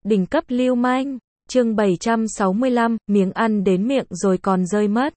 Đỉnh cấp lưu manh, chương 765, miếng ăn đến miệng rồi còn rơi mất.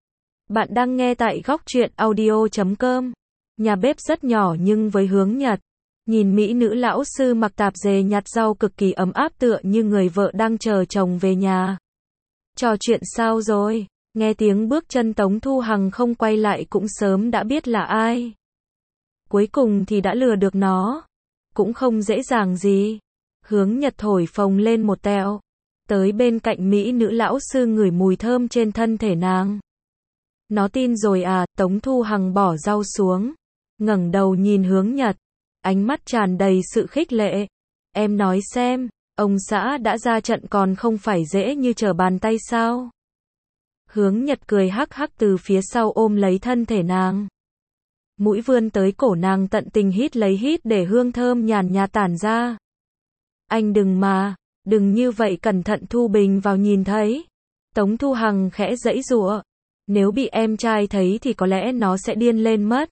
Bạn đang nghe tại góc truyện audio.com. Nhà bếp rất nhỏ nhưng với hướng Nhật. Nhìn mỹ nữ lão sư mặc tạp dề nhặt rau cực kỳ ấm áp tựa như người vợ đang chờ chồng về nhà. Trò chuyện sao rồi? Nghe tiếng bước chân Tống Thu Hằng không quay lại cũng sớm đã biết là ai. Cuối cùng thì đã lừa được nó. Cũng không dễ dàng gì. Hướng Nhật thổi phồng lên một tẹo. Tới bên cạnh mỹ nữ lão sư ngửi mùi thơm trên thân thể nàng. Nó tin rồi à? Tống Thu Hằng bỏ rau xuống. Ngẩng đầu nhìn Hướng Nhật. Ánh mắt tràn đầy sự khích lệ. Em nói xem, ông xã đã ra trận còn không phải dễ như trở bàn tay sao? Hướng Nhật cười hắc hắc từ phía sau ôm lấy thân thể nàng. Mũi vươn tới cổ nàng tận tình hít lấy hít để hương thơm nhàn nhạt tản ra. Anh đừng mà, đừng như vậy, cẩn thận Thu Bình vào nhìn thấy. Tống Thu Hằng khẽ giãy giụa. Nếu bị em trai thấy thì có lẽ nó sẽ điên lên mất.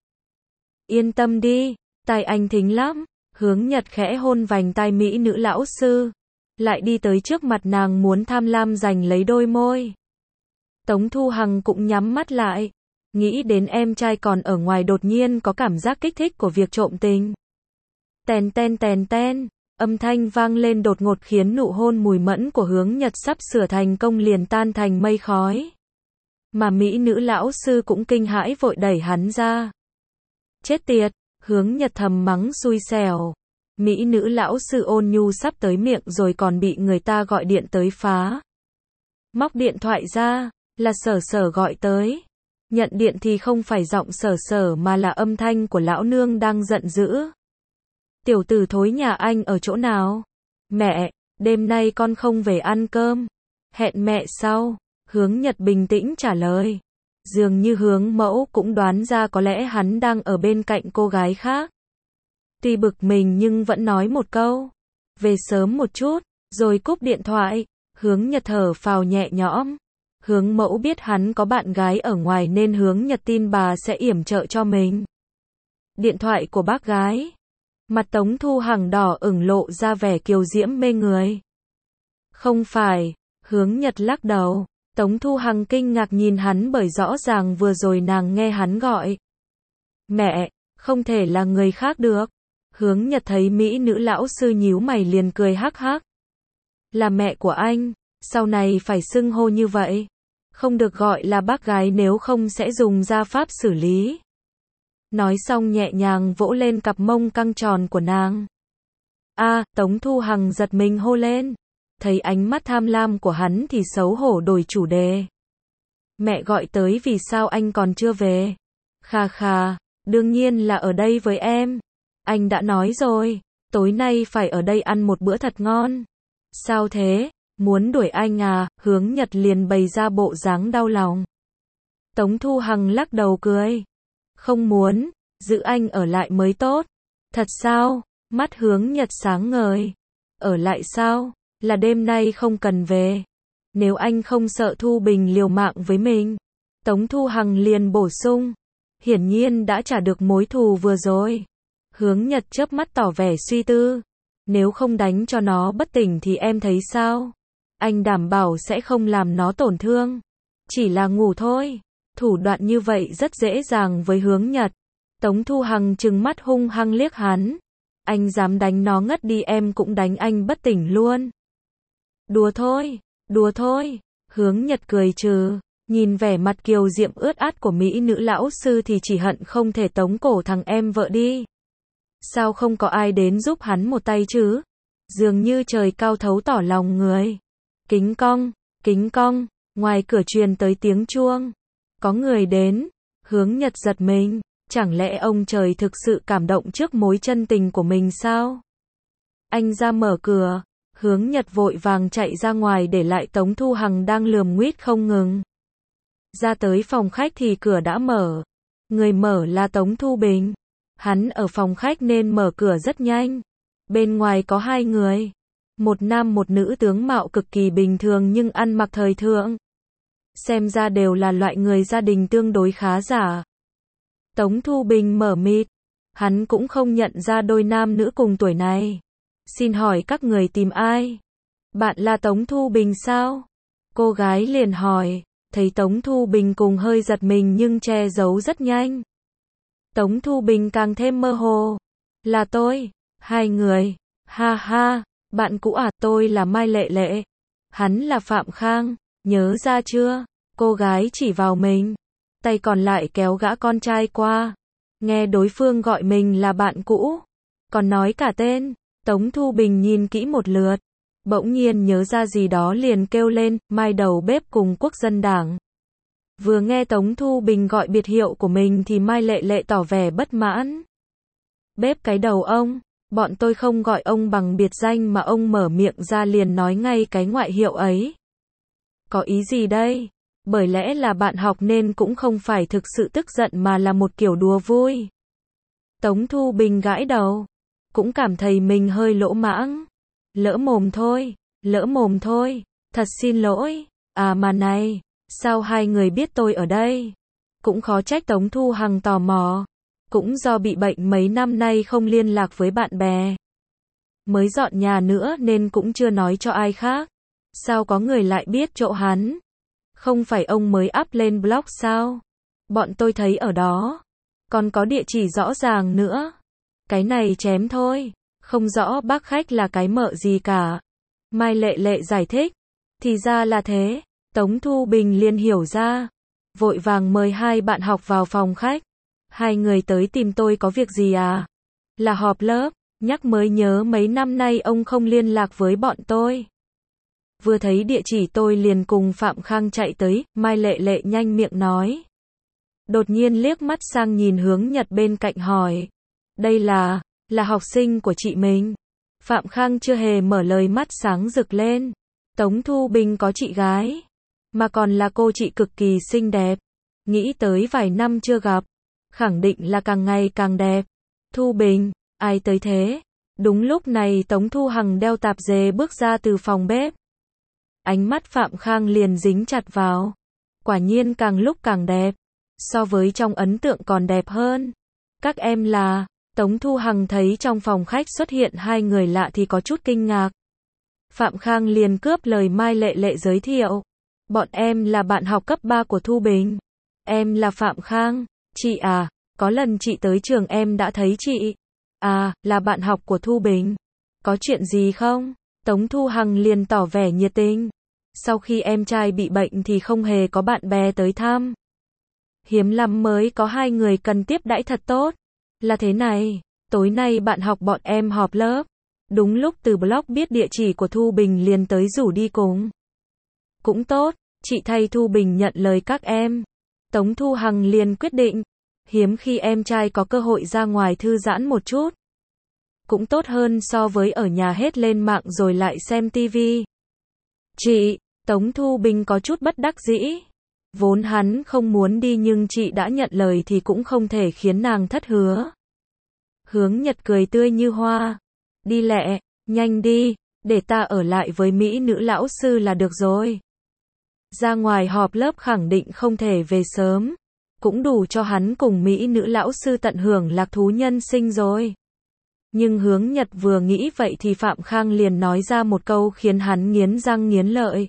Yên tâm đi, tai anh thính lắm. Hướng Nhật khẽ hôn vành tai mỹ nữ lão sư. Lại đi tới trước mặt nàng muốn tham lam giành lấy đôi môi. Tống Thu Hằng cũng nhắm mắt lại. Nghĩ đến em trai còn ở ngoài đột nhiên có cảm giác kích thích của việc trộm tình. Tèn ten tèn ten. Âm thanh vang lên đột ngột khiến nụ hôn mùi mẫn của Hướng Nhật sắp sửa thành công liền tan thành mây khói. Mà mỹ nữ lão sư cũng kinh hãi vội đẩy hắn ra. Chết tiệt, Hướng Nhật thầm mắng xui xẻo. Mỹ nữ lão sư ôn nhu sắp tới miệng rồi còn bị người ta gọi điện tới phá. Móc điện thoại ra, là Sở Sở gọi tới. Nhận điện thì không phải giọng Sở Sở mà là âm thanh của lão nương đang giận dữ. Tiểu tử thối nhà anh ở chỗ nào? Mẹ, đêm nay con không về ăn cơm. Hẹn mẹ sau. Hướng Nhật bình tĩnh trả lời. Dường như Hướng mẫu cũng đoán ra có lẽ hắn đang ở bên cạnh cô gái khác. Tuy bực mình nhưng vẫn nói một câu. Về sớm một chút, rồi cúp điện thoại. Hướng Nhật thở phào nhẹ nhõm. Hướng mẫu biết hắn có bạn gái ở ngoài nên Hướng Nhật tin bà sẽ yểm trợ cho mình. Điện thoại của bác gái. Mặt Tống Thu Hằng đỏ ửng lộ ra vẻ kiều diễm mê người. Không phải, Hướng Nhật lắc đầu. Tống Thu Hằng kinh ngạc nhìn hắn bởi rõ ràng vừa rồi nàng nghe hắn gọi. Mẹ, không thể là người khác được. Hướng Nhật thấy mỹ nữ lão sư nhíu mày liền cười hắc hắc. Là mẹ của anh, sau này phải xưng hô như vậy. Không được gọi là bác gái nếu không sẽ dùng gia pháp xử lý. Nói xong nhẹ nhàng vỗ lên cặp mông căng tròn của nàng. Tống Thu Hằng giật mình hô lên. Thấy ánh mắt tham lam của hắn thì xấu hổ đổi chủ đề. Mẹ gọi tới vì sao anh còn chưa về? Khà khà, đương nhiên là ở đây với em. Anh đã nói rồi, tối nay phải ở đây ăn một bữa thật ngon. Sao thế? Muốn đuổi anh à? Hướng Nhật liền bày ra bộ dáng đau lòng. Tống Thu Hằng lắc đầu cười. Không muốn, giữ anh ở lại mới tốt. Thật sao? Mắt Hướng Nhật sáng ngời. Ở lại sao? Là đêm nay không cần về. Nếu anh không sợ Thu Bình liều mạng với mình. Tống Thu Hằng liền bổ sung. Hiển nhiên đã trả được mối thù vừa rồi. Hướng Nhật chớp mắt tỏ vẻ suy tư. Nếu không đánh cho nó bất tỉnh thì em thấy sao? Anh đảm bảo sẽ không làm nó tổn thương. Chỉ là ngủ thôi. Thủ đoạn như vậy rất dễ dàng với Hướng Nhật. Tống Thu Hằng trừng mắt hung hăng liếc hắn. Anh dám đánh nó ngất đi em cũng đánh anh bất tỉnh luôn. Đùa thôi, đùa thôi. Hướng Nhật cười trừ. Nhìn vẻ mặt kiều diễm ướt át của mỹ nữ lão sư thì chỉ hận không thể tống cổ thằng em vợ đi. Sao không có ai đến giúp hắn một tay chứ? Dường như trời cao thấu tỏ lòng người. Kính cong, ngoài cửa truyền tới tiếng chuông. Có người đến. Hướng Nhật giật mình. Chẳng lẽ ông trời thực sự cảm động trước mối chân tình của mình sao? Anh ra mở cửa. Hướng Nhật vội vàng chạy ra ngoài để lại Tống Thu Hằng đang lườm nguýt không ngừng. Ra tới phòng khách thì cửa đã mở. Người mở là Tống Thu Bình. Hắn ở phòng khách nên mở cửa rất nhanh. Bên ngoài có hai người. Một nam một nữ tướng mạo cực kỳ bình thường nhưng ăn mặc thời thượng. Xem ra đều là loại người gia đình tương đối khá giả. Tống Thu Bình mở mịt. Hắn cũng không nhận ra đôi nam nữ cùng tuổi này. Xin hỏi các người tìm ai? Bạn là Tống Thu Bình sao? Cô gái liền hỏi, thấy Tống Thu Bình cùng hơi giật mình nhưng che giấu rất nhanh. Tống Thu Bình càng thêm mơ hồ. Là tôi, hai người, ha ha, bạn cũ à, tôi là Mai Lệ Lệ. Hắn là Phạm Khang, nhớ ra chưa? Cô gái chỉ vào mình, tay còn lại kéo gã con trai qua. Nghe đối phương gọi mình là bạn cũ, còn nói cả tên. Tống Thu Bình nhìn kỹ một lượt, bỗng nhiên nhớ ra gì đó liền kêu lên, Mai đầu bếp cùng Quốc dân đảng. Vừa nghe Tống Thu Bình gọi biệt hiệu của mình thì Mai Lệ Lệ tỏ vẻ bất mãn. Bếp cái đầu ông, bọn tôi không gọi ông bằng biệt danh mà ông mở miệng ra liền nói ngay cái ngoại hiệu ấy. Có ý gì đây? Bởi lẽ là bạn học nên cũng không phải thực sự tức giận mà là một kiểu đùa vui. Tống Thu Bình gãi đầu, cũng cảm thấy mình hơi lỗ mãng. Lỡ mồm thôi, lỡ mồm thôi, thật xin lỗi. À mà này, sao hai người biết tôi ở đây? Cũng khó trách Tống Thu Hằng tò mò. Cũng do bị bệnh mấy năm nay không liên lạc với bạn bè. Mới dọn nhà nữa nên cũng chưa nói cho ai khác. Sao có người lại biết chỗ hắn? Không phải ông mới up lên blog sao? Bọn tôi thấy ở đó. Còn có địa chỉ rõ ràng nữa. Cái này chém thôi. Không rõ bác khách là cái mợ gì cả. Mai Lệ Lệ giải thích. Thì ra là thế. Tống Thu Bình liền hiểu ra. Vội vàng mời hai bạn học vào phòng khách. Hai người tới tìm tôi có việc gì à? Là họp lớp. Nhắc mới nhớ mấy năm nay ông không liên lạc với bọn tôi. Vừa thấy địa chỉ tôi liền cùng Phạm Khang chạy tới, Mai Lệ Lệ nhanh miệng nói. Đột nhiên liếc mắt sang nhìn Hướng Nhật bên cạnh hỏi. Đây là học sinh của chị mình. Phạm Khang chưa hề mở lời, mắt sáng rực lên. Tống Thu Bình có chị gái. Mà còn là cô chị cực kỳ xinh đẹp. Nghĩ tới vài năm chưa gặp. Khẳng định là càng ngày càng đẹp. Thu Bình, ai tới thế? Đúng lúc này Tống Thu Hằng đeo tạp dề bước ra từ phòng bếp. Ánh mắt Phạm Khang liền dính chặt vào. Quả nhiên càng lúc càng đẹp. So với trong ấn tượng còn đẹp hơn. Các em là... Tống Thu Hằng thấy trong phòng khách xuất hiện hai người lạ thì có chút kinh ngạc. Phạm Khang liền cướp lời Mai Lệ Lệ giới thiệu. Bọn em là bạn học cấp 3 của Thu Bình. Em là Phạm Khang. Chị à, có lần chị tới trường em đã thấy chị. À, là bạn học của Thu Bình. Có chuyện gì không? Tống Thu Hằng liền tỏ vẻ nhiệt tình. Sau khi em trai bị bệnh thì không hề có bạn bè tới thăm. Hiếm lắm mới có hai người cần tiếp đãi thật tốt. Là thế này, tối nay bạn học bọn em họp lớp. Đúng lúc từ blog biết địa chỉ của Thu Bình liền tới rủ đi cùng. Cũng tốt, chị thay Thu Bình nhận lời các em. Tống Thu Hằng liền quyết định. Hiếm khi em trai có cơ hội ra ngoài thư giãn một chút. Cũng tốt hơn so với ở nhà hết lên mạng rồi lại xem tivi. Chị, Tống Thu Bình có chút bất đắc dĩ. Vốn hắn không muốn đi nhưng chị đã nhận lời thì cũng không thể khiến nàng thất hứa. Hướng Nhật cười tươi như hoa. Đi lẹ, nhanh đi, để ta ở lại với mỹ nữ lão sư là được rồi. Ra ngoài họp lớp khẳng định không thể về sớm. Cũng đủ cho hắn cùng mỹ nữ lão sư tận hưởng lạc thú nhân sinh rồi. Nhưng Hướng Nhật vừa nghĩ vậy thì Phạm Khang liền nói ra một câu khiến hắn nghiến răng nghiến lợi.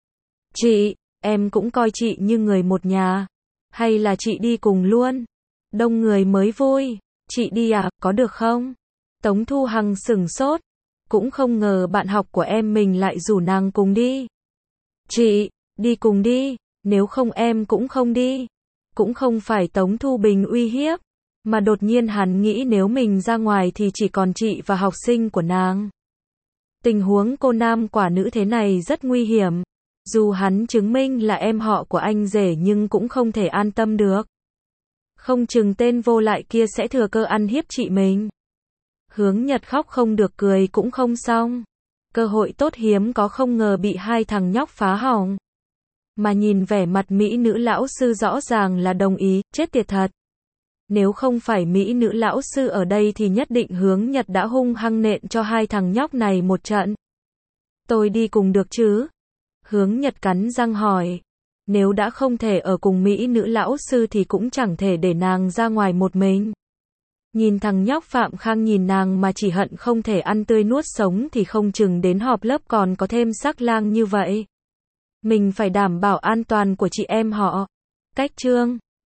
Chị, em cũng coi chị như người một nhà. Hay là chị đi cùng luôn? Đông người mới vui. Chị đi à, có được không? Tống Thu Hằng sửng sốt. Cũng không ngờ bạn học của em mình lại rủ nàng cùng đi. Chị, đi cùng đi, nếu không em cũng không đi. Cũng không phải Tống Thu Bình uy hiếp. Mà đột nhiên hắn nghĩ nếu mình ra ngoài thì chỉ còn chị và học sinh của nàng. Tình huống cô nam quả nữ thế này rất nguy hiểm. Dù hắn chứng minh là em họ của anh rể nhưng cũng không thể an tâm được. Không chừng tên vô lại kia sẽ thừa cơ ăn hiếp chị mình. Hướng Nhật khóc không được cười cũng không xong. Cơ hội tốt hiếm có không ngờ bị hai thằng nhóc phá hỏng. Mà nhìn vẻ mặt mỹ nữ lão sư rõ ràng là đồng ý, chết tiệt thật. Nếu không phải mỹ nữ lão sư ở đây thì nhất định Hướng Nhật đã hung hăng nện cho hai thằng nhóc này một trận. Tôi đi cùng được chứ? Hướng Nhật cắn răng hỏi. Nếu đã không thể ở cùng mỹ nữ lão sư thì cũng chẳng thể để nàng ra ngoài một mình. Nhìn thằng nhóc Phạm Khang nhìn nàng mà chỉ hận không thể ăn tươi nuốt sống thì không chừng đến họp lớp còn có thêm sắc lang như vậy. Mình phải đảm bảo an toàn của chị em họ. Cách chương